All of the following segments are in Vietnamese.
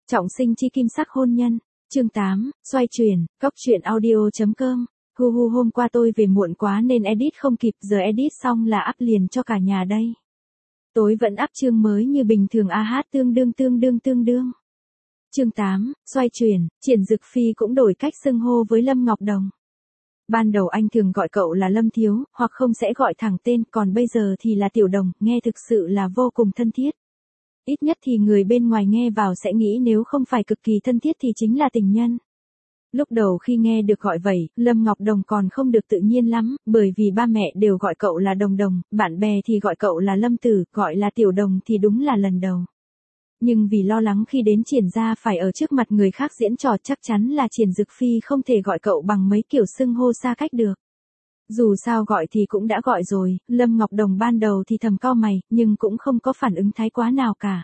Trọng sinh chi kim sắc hôn nhân, chương 8, xoay chuyển, góc truyện audio.com. Hu hu, hôm qua tôi về muộn quá nên edit không kịp, giờ edit xong là up liền cho cả nhà đây. Tối vẫn up chương mới như bình thường, tương đương. Chương 8, xoay chuyển, Triển Dực Phi cũng đổi cách xưng hô với Lâm Ngọc Đồng. Ban đầu anh thường gọi cậu là Lâm Thiếu, hoặc không sẽ gọi thẳng tên, còn bây giờ thì là Tiểu Đồng, nghe thực sự là vô cùng thân thiết. Ít nhất thì người bên ngoài nghe vào sẽ nghĩ nếu không phải cực kỳ thân thiết thì chính là tình nhân. Lúc đầu khi nghe được gọi vậy, Lâm Ngọc Đồng còn không được tự nhiên lắm, bởi vì ba mẹ đều gọi cậu là Đồng Đồng, bạn bè thì gọi cậu là Lâm Tử, gọi là Tiểu Đồng thì đúng là lần đầu. Nhưng vì lo lắng khi đến Triển gia phải ở trước mặt người khác diễn trò, chắc chắn là Triển Dực Phi không thể gọi cậu bằng mấy kiểu xưng hô xa cách được. Dù sao gọi thì cũng đã gọi rồi, Lâm Ngọc Đồng ban đầu thì thầm cau mày, nhưng cũng không có phản ứng thái quá nào cả.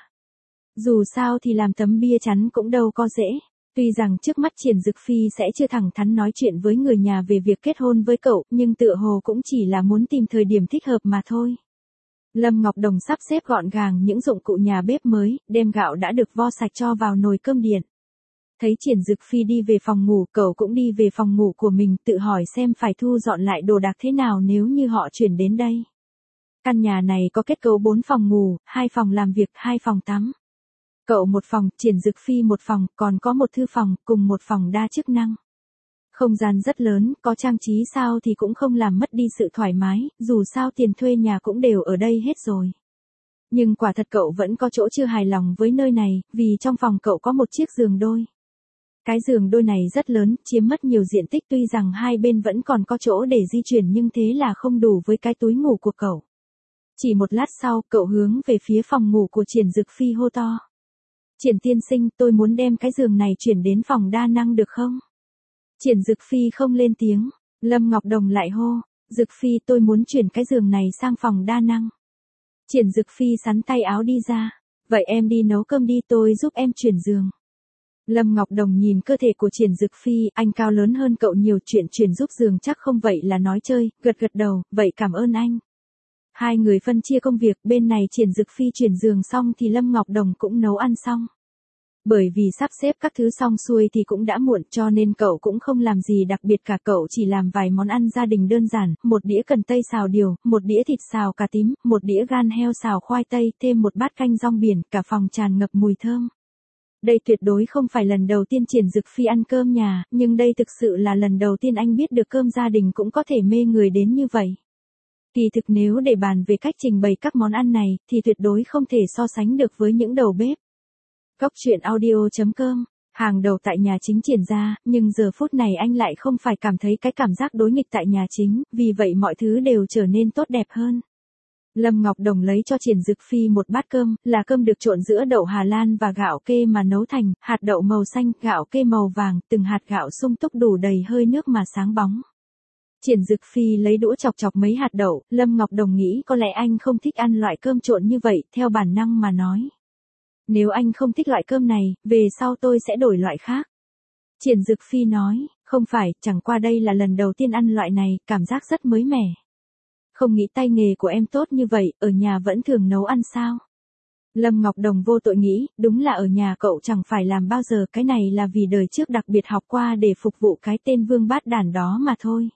Dù sao thì làm tấm bia chắn cũng đâu có dễ. Tuy rằng trước mắt Triển Dực Phi sẽ chưa thẳng thắn nói chuyện với người nhà về việc kết hôn với cậu, nhưng tựa hồ cũng chỉ là muốn tìm thời điểm thích hợp mà thôi. Lâm Ngọc Đồng sắp xếp gọn gàng những dụng cụ nhà bếp mới, đem gạo đã được vo sạch cho vào nồi cơm điện. Thấy Triển Dực Phi đi về phòng ngủ, cậu cũng đi về phòng ngủ của mình, tự hỏi xem phải thu dọn lại đồ đạc thế nào nếu như họ chuyển đến đây. Căn nhà này có kết cấu 4 phòng ngủ, 2 phòng làm việc, 2 phòng tắm. Cậu một phòng, Triển Dực Phi một phòng, còn có một thư phòng, cùng một phòng đa chức năng. Không gian rất lớn, có trang trí sao thì cũng không làm mất đi sự thoải mái, dù sao tiền thuê nhà cũng đều ở đây hết rồi. Nhưng quả thật cậu vẫn có chỗ chưa hài lòng với nơi này, vì trong phòng cậu có một chiếc giường đôi. Cái giường đôi này rất lớn, chiếm mất nhiều diện tích, tuy rằng hai bên vẫn còn có chỗ để di chuyển nhưng thế là không đủ với cái túi ngủ của cậu. Chỉ một lát sau, cậu hướng về phía phòng ngủ của Triển Dực Phi hô to. Triển tiên sinh, tôi muốn đem cái giường này chuyển đến phòng đa năng được không? Triển Dực Phi không lên tiếng, Lâm Ngọc Đồng lại hô, Dực Phi, tôi muốn chuyển cái giường này sang phòng đa năng. Triển Dực Phi xắn tay áo đi ra, vậy em đi nấu cơm đi, tôi giúp em chuyển giường. Lâm Ngọc Đồng nhìn cơ thể của Triển Dực Phi, anh cao lớn hơn cậu nhiều, chuyện chuyển giúp giường chắc không vậy là nói chơi, gật đầu, vậy cảm ơn anh. Hai người phân chia công việc, bên này Triển Dực Phi chuyển giường xong thì Lâm Ngọc Đồng cũng nấu ăn xong. Bởi vì sắp xếp các thứ xong xuôi thì cũng đã muộn, cho nên cậu cũng không làm gì đặc biệt cả, cậu chỉ làm vài món ăn gia đình đơn giản, một đĩa cần tây xào điều, một đĩa thịt xào cà tím, một đĩa gan heo xào khoai tây, thêm một bát canh rong biển, cả phòng tràn ngập mùi thơm. Đây tuyệt đối không phải lần đầu tiên Triển Dực Phi ăn cơm nhà, nhưng đây thực sự là lần đầu tiên anh biết được cơm gia đình cũng có thể mê người đến như vậy. Kỳ thực nếu để bàn về cách trình bày các món ăn này, thì tuyệt đối không thể so sánh được với những đầu bếp. Góc truyện audio.com, hàng đầu tại nhà chính Triển gia, nhưng giờ phút này anh lại không phải cảm thấy cái cảm giác đối nghịch tại nhà chính, vì vậy mọi thứ đều trở nên tốt đẹp hơn. Lâm Ngọc Đồng lấy cho Triển Dực Phi một bát cơm, là cơm được trộn giữa đậu Hà Lan và gạo kê mà nấu thành, hạt đậu màu xanh, gạo kê màu vàng, từng hạt gạo sung túc đủ đầy hơi nước mà sáng bóng. Triển Dực Phi lấy đũa chọc mấy hạt đậu, Lâm Ngọc Đồng nghĩ có lẽ anh không thích ăn loại cơm trộn như vậy, theo bản năng mà nói. Nếu anh không thích loại cơm này, về sau tôi sẽ đổi loại khác. Triển Dực Phi nói, không phải, chẳng qua đây là lần đầu tiên ăn loại này, cảm giác rất mới mẻ. Không nghĩ tay nghề của em tốt như vậy, ở nhà vẫn thường nấu ăn sao? Lâm Ngọc Đồng vô tội nghĩ, đúng là ở nhà cậu chẳng phải làm bao giờ, cái này là vì đời trước đặc biệt học qua để phục vụ cái tên vương bát đản đó mà thôi.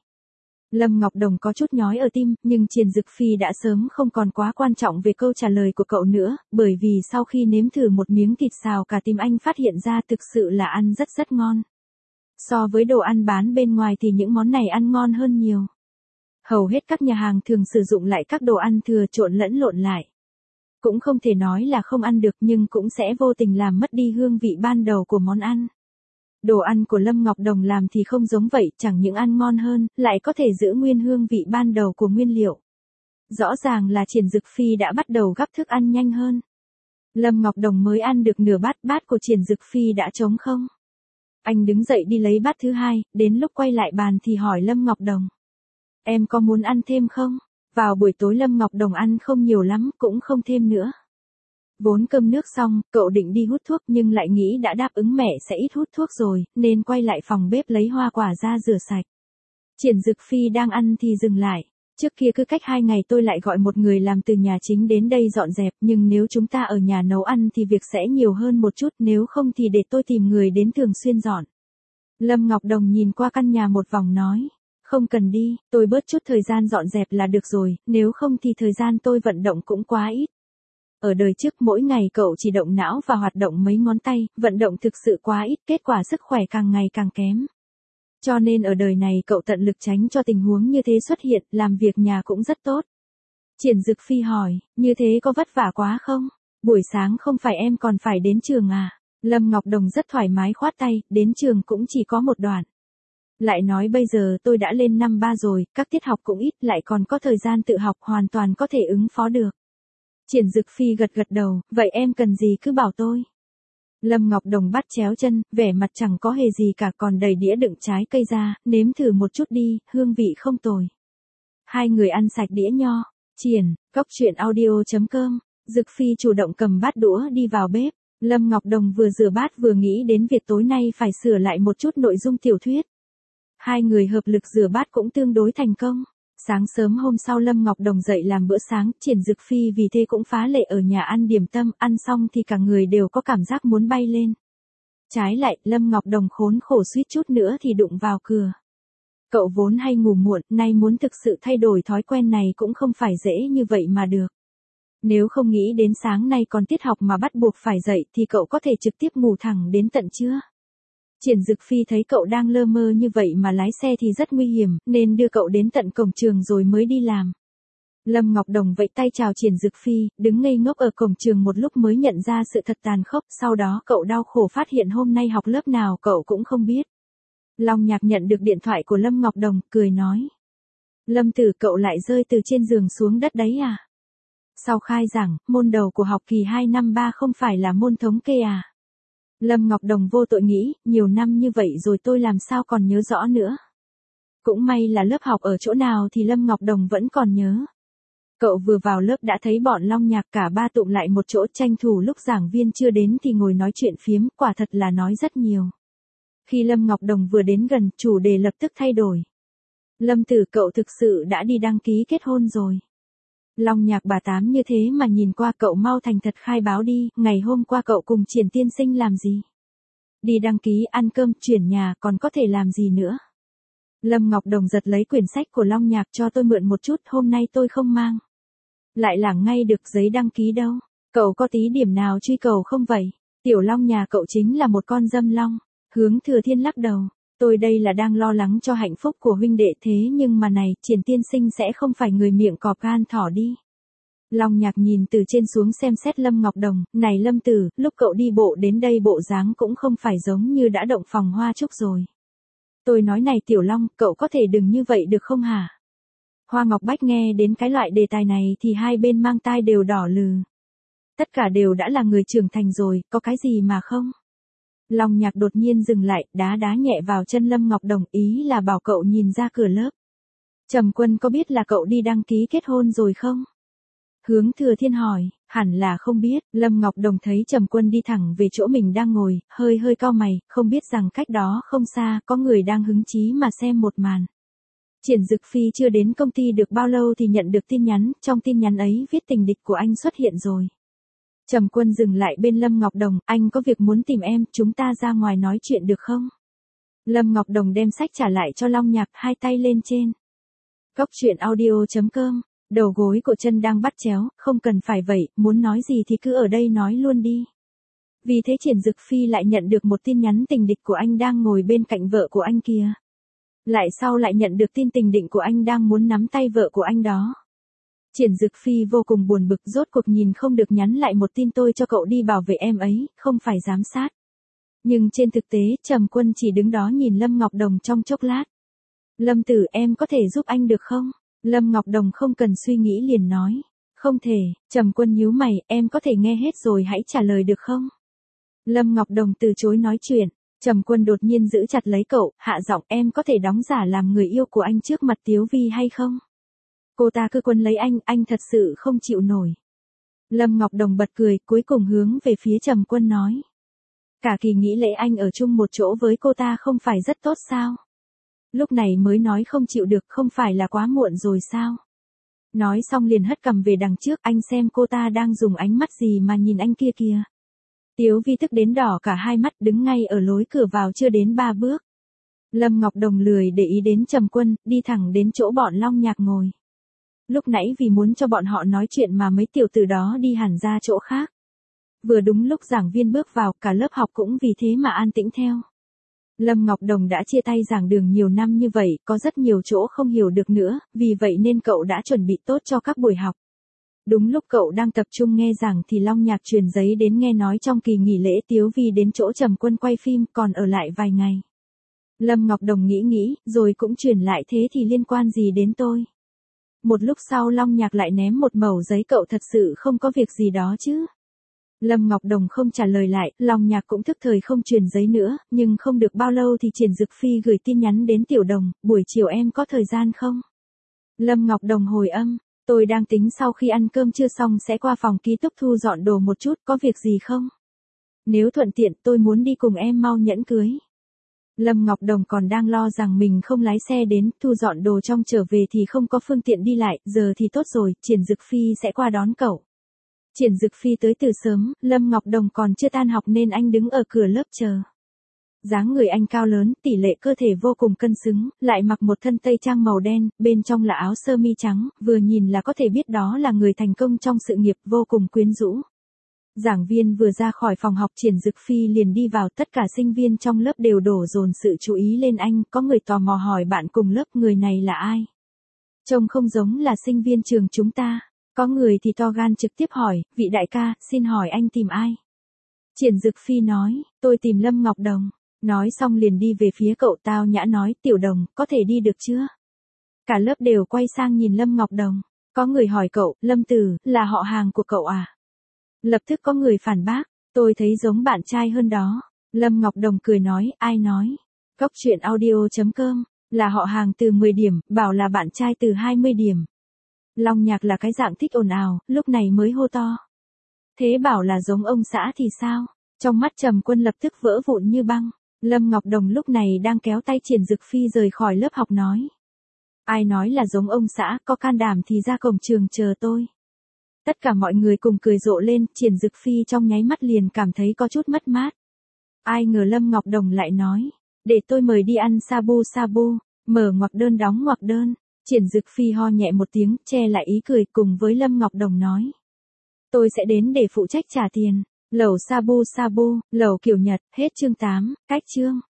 Lâm Ngọc Đồng có chút nhói ở tim, nhưng Triển Dực Phi đã sớm không còn quá quan trọng về câu trả lời của cậu nữa, bởi vì sau khi nếm thử một miếng thịt xào cà tím anh phát hiện ra thực sự là ăn rất ngon. So với đồ ăn bán bên ngoài thì những món này ăn ngon hơn nhiều. Hầu hết các nhà hàng thường sử dụng lại các đồ ăn thừa trộn lẫn lộn lại. Cũng không thể nói là không ăn được nhưng cũng sẽ vô tình làm mất đi hương vị ban đầu của món ăn. Đồ ăn của Lâm Ngọc Đồng làm thì không giống vậy, chẳng những ăn ngon hơn, lại có thể giữ nguyên hương vị ban đầu của nguyên liệu. Rõ ràng là Triển Dực Phi đã bắt đầu gắp thức ăn nhanh hơn. Lâm Ngọc Đồng mới ăn được nửa bát của Triển Dực Phi đã trống không. Anh đứng dậy đi lấy bát thứ hai, đến lúc quay lại bàn thì hỏi Lâm Ngọc Đồng. Em có muốn ăn thêm không? Vào buổi tối Lâm Ngọc Đồng ăn không nhiều lắm, cũng không thêm nữa. Vốn cơm nước xong, cậu định đi hút thuốc nhưng lại nghĩ đã đáp ứng mẹ sẽ ít hút thuốc rồi, nên quay lại phòng bếp lấy hoa quả ra rửa sạch. Triển Dực Phi đang ăn thì dừng lại. Trước kia cứ cách 2 ngày tôi lại gọi một người làm từ nhà chính đến đây dọn dẹp, nhưng nếu chúng ta ở nhà nấu ăn thì việc sẽ nhiều hơn một chút, nếu không thì để tôi tìm người đến thường xuyên dọn. Lâm Ngọc Đồng nhìn qua căn nhà một vòng nói. Không cần đi, tôi bớt chút thời gian dọn dẹp là được rồi, nếu không thì thời gian tôi vận động cũng quá ít. Ở đời trước mỗi ngày cậu chỉ động não và hoạt động mấy ngón tay, vận động thực sự quá ít, kết quả sức khỏe càng ngày càng kém. Cho nên ở đời này cậu tận lực tránh cho tình huống như thế xuất hiện, làm việc nhà cũng rất tốt. Triển Dực Phi hỏi, như thế có vất vả quá không? Buổi sáng không phải em còn phải đến trường à? Lâm Ngọc Đồng rất thoải mái khoát tay, đến trường cũng chỉ có một đoạn. Lại nói bây giờ tôi đã lên năm 3 rồi, các tiết học cũng ít, lại còn có thời gian tự học, hoàn toàn có thể ứng phó được. Triển Dực Phi gật gật đầu, vậy em cần gì cứ bảo tôi. Lâm Ngọc Đồng bắt chéo chân, vẻ mặt chẳng có hề gì cả, còn đầy đĩa đựng trái cây ra, nếm thử một chút đi, hương vị không tồi. Hai người ăn sạch đĩa nho. Triển, coctruyện.audio.com. Dực Phi chủ động cầm bát đũa đi vào bếp. Lâm Ngọc Đồng vừa rửa bát vừa nghĩ đến việc tối nay phải sửa lại một chút nội dung tiểu thuyết. Hai người hợp lực rửa bát cũng tương đối thành công. Sáng sớm hôm sau Lâm Ngọc Đồng dậy làm bữa sáng, Triển Dực Phi vì thế cũng phá lệ ở nhà ăn điểm tâm, ăn xong thì cả người đều có cảm giác muốn bay lên. Trái lại, Lâm Ngọc Đồng khốn khổ suýt chút nữa thì đụng vào cửa. Cậu vốn hay ngủ muộn, nay muốn thực sự thay đổi thói quen này cũng không phải dễ như vậy mà được. Nếu không nghĩ đến sáng nay còn tiết học mà bắt buộc phải dậy thì cậu có thể trực tiếp ngủ thẳng đến tận trưa. Triển Dực Phi thấy cậu đang lơ mơ như vậy mà lái xe thì rất nguy hiểm, nên đưa cậu đến tận cổng trường rồi mới đi làm. Lâm Ngọc Đồng vẫy tay chào Triển Dực Phi, đứng ngây ngốc ở cổng trường một lúc mới nhận ra sự thật tàn khốc, sau đó cậu đau khổ phát hiện hôm nay học lớp nào cậu cũng không biết. Long Nhạc nhận được điện thoại của Lâm Ngọc Đồng, cười nói. Lâm Tử, cậu lại rơi từ trên giường xuống đất đấy à? Sau khai giảng, môn đầu của học kỳ 2 năm 3 không phải là môn thống kê à? Lâm Ngọc Đồng vô tội nghĩ, nhiều năm như vậy rồi tôi làm sao còn nhớ rõ nữa. Cũng may là lớp học ở chỗ nào thì Lâm Ngọc Đồng vẫn còn nhớ. Cậu vừa vào lớp đã thấy bọn Long Nhạc cả ba tụm lại một chỗ, tranh thủ lúc giảng viên chưa đến thì ngồi nói chuyện phiếm, quả thật là nói rất nhiều. Khi Lâm Ngọc Đồng vừa đến gần, chủ đề lập tức thay đổi. Lâm Tử, cậu thực sự đã đi đăng ký kết hôn rồi. Long Nhạc bà Tám như thế mà nhìn qua, cậu mau thành thật khai báo đi, ngày hôm qua cậu cùng Triển tiên sinh làm gì? Đi đăng ký, ăn cơm, chuyển nhà, còn có thể làm gì nữa? Lâm Ngọc Đồng giật lấy quyển sách của Long Nhạc, cho tôi mượn một chút, hôm nay tôi không mang. Lại lảng ngay được giấy đăng ký đâu. Cậu có tí điểm nào truy cầu không vậy? Tiểu Long nhà cậu chính là một con dâm long. Hướng Thừa Thiên lắc đầu. Tôi đây là đang lo lắng cho hạnh phúc của huynh đệ, thế nhưng mà này, Triển tiên sinh sẽ không phải người miệng cọp gan thỏ đi. Long Nhạc nhìn từ trên xuống xem xét Lâm Ngọc Đồng, này Lâm Tử, lúc cậu đi bộ đến đây bộ dáng cũng không phải giống như đã động phòng hoa trúc rồi. Tôi nói này Tiểu Long, cậu có thể đừng như vậy được không hả? Hoa Ngọc Bách nghe đến cái loại đề tài này thì hai bên mang tai đều đỏ lừ. Tất cả đều đã là người trưởng thành rồi, có cái gì mà không? Long Nhạc đột nhiên dừng lại, đá đá nhẹ vào chân Lâm Ngọc Đồng, ý là bảo cậu nhìn ra cửa lớp. Trầm Quân có biết là cậu đi đăng ký kết hôn rồi không? Hướng Thừa Thiên hỏi, hẳn là không biết. Lâm Ngọc Đồng thấy Trầm Quân đi thẳng về chỗ mình đang ngồi, hơi cau mày, không biết rằng cách đó không xa có người đang hứng chí mà xem một màn. Triển Dực Phi chưa đến công ty được bao lâu thì nhận được tin nhắn, trong tin nhắn ấy viết tình địch của anh xuất hiện rồi. Trầm Quân dừng lại bên Lâm Ngọc Đồng, anh có việc muốn tìm em, chúng ta ra ngoài nói chuyện được không? Lâm Ngọc Đồng đem sách trả lại cho Long Nhạc, hai tay lên trên. Coctruyện.audio.com. Đầu gối của chân đang bắt chéo, không cần phải vậy, muốn nói gì thì cứ ở đây nói luôn đi. Vì thế Triển Dực Phi lại nhận được một tin nhắn tình địch của anh đang ngồi bên cạnh vợ của anh kia. Lại sau lại nhận được tin tình địch của anh đang muốn nắm tay vợ của anh đó. Triển Dực Phi vô cùng buồn bực, rốt cuộc nhìn không được nhắn lại một tin tôi cho cậu đi bảo vệ em ấy, không phải giám sát. Nhưng trên thực tế, Trầm Quân chỉ đứng đó nhìn Lâm Ngọc Đồng trong chốc lát. Lâm Tử, em có thể giúp anh được không? Lâm Ngọc Đồng không cần suy nghĩ liền nói. Không thể. Trầm Quân nhíu mày, em có thể nghe hết rồi hãy trả lời được không? Lâm Ngọc Đồng từ chối nói chuyện. Trầm Quân đột nhiên giữ chặt lấy cậu, hạ giọng, em có thể đóng giả làm người yêu của anh trước mặt Tiếu Vi hay không? Cô ta cứ quấn lấy anh thật sự không chịu nổi. Lâm Ngọc Đồng bật cười, cuối cùng hướng về phía Trầm Quân nói. Cả kỳ nghỉ lễ anh ở chung một chỗ với cô ta không phải rất tốt sao? Lúc này mới nói không chịu được, không phải là quá muộn rồi sao? Nói xong liền hất cầm về đằng trước, anh xem cô ta đang dùng ánh mắt gì mà nhìn anh kia kìa. Tiếu Vi tức đến đỏ cả hai mắt, đứng ngay ở lối cửa vào chưa đến 3 bước. Lâm Ngọc Đồng lười để ý đến Trầm Quân, đi thẳng đến chỗ bọn Long Nhạc ngồi. Lúc nãy vì muốn cho bọn họ nói chuyện mà mấy tiểu tử đó đi hẳn ra chỗ khác. Vừa đúng lúc giảng viên bước vào, cả lớp học cũng vì thế mà an tĩnh theo. Lâm Ngọc Đồng đã chia tay giảng đường nhiều năm như vậy, có rất nhiều chỗ không hiểu được nữa, vì vậy nên cậu đã chuẩn bị tốt cho các buổi học. Đúng lúc cậu đang tập trung nghe giảng thì Long Nhạc truyền giấy đến nghe nói trong kỳ nghỉ lễ Tiếu Vi đến chỗ Trầm Quân quay phim, còn ở lại vài ngày. Lâm Ngọc Đồng nghĩ, rồi cũng truyền lại, thế thì liên quan gì đến tôi? Một lúc sau Long Nhạc lại ném một mẩu giấy, cậu thật sự không có việc gì đó chứ? Lâm Ngọc Đồng không trả lời lại, Long Nhạc cũng thức thời không truyền giấy nữa, nhưng không được bao lâu thì Triển Dực Phi gửi tin nhắn đến Tiểu Đồng, buổi chiều em có thời gian không? Lâm Ngọc Đồng hồi âm, tôi đang tính sau khi ăn cơm trưa xong sẽ qua phòng ký túc thu dọn đồ một chút, có việc gì không? Nếu thuận tiện tôi muốn đi cùng em mau nhẫn cưới. Lâm Ngọc Đồng còn đang lo rằng mình không lái xe đến, thu dọn đồ trong trở về thì không có phương tiện đi lại, giờ thì tốt rồi, Triển Dực Phi sẽ qua đón cậu. Triển Dực Phi tới từ sớm, Lâm Ngọc Đồng còn chưa tan học nên anh đứng ở cửa lớp chờ. Dáng người anh cao lớn, tỷ lệ cơ thể vô cùng cân xứng, lại mặc một thân tây trang màu đen, bên trong là áo sơ mi trắng, vừa nhìn là có thể biết đó là người thành công trong sự nghiệp, vô cùng quyến rũ. Giảng viên vừa ra khỏi phòng học, Triển Dực Phi liền đi vào, tất cả sinh viên trong lớp đều đổ dồn sự chú ý lên anh, có người tò mò hỏi bạn cùng lớp người này là ai. Trông không giống là sinh viên trường chúng ta. Có người thì to gan trực tiếp hỏi, vị đại ca, xin hỏi anh tìm ai? Triển Dực Phi nói, tôi tìm Lâm Ngọc Đồng. Nói xong liền đi về phía cậu, tao nhã nói, Tiểu Đồng, có thể đi được chưa? Cả lớp đều quay sang nhìn Lâm Ngọc Đồng. Có người hỏi cậu, Lâm Tử, là họ hàng của cậu à? Lập tức có người phản bác, tôi thấy giống bạn trai hơn đó. Lâm Ngọc Đồng cười nói, ai nói? Góc truyện audio.com, là họ hàng từ 10 điểm, bảo là bạn trai từ 20 điểm. Long Nhạc là cái dạng thích ồn ào, lúc này mới hô to. Thế bảo là giống ông xã thì sao? Trong mắt Trầm Quân lập tức vỡ vụn như băng. Lâm Ngọc Đồng lúc này đang kéo tay Triển Dực Phi rời khỏi lớp học nói. Ai nói là giống ông xã, có can đảm thì ra cổng trường chờ tôi. Tất cả mọi người cùng cười rộ lên, Triển Dực Phi trong nháy mắt liền cảm thấy có chút mất mát. Ai ngờ Lâm Ngọc Đồng lại nói, để tôi mời đi ăn sabu, mở ngoặc đơn đóng ngoặc đơn. Triển Dực Phi ho nhẹ một tiếng, che lại ý cười, cùng với Lâm Ngọc Đồng nói. Tôi sẽ đến để phụ trách trả tiền. Lẩu sabu, lẩu kiểu Nhật, hết chương 8, cách chương.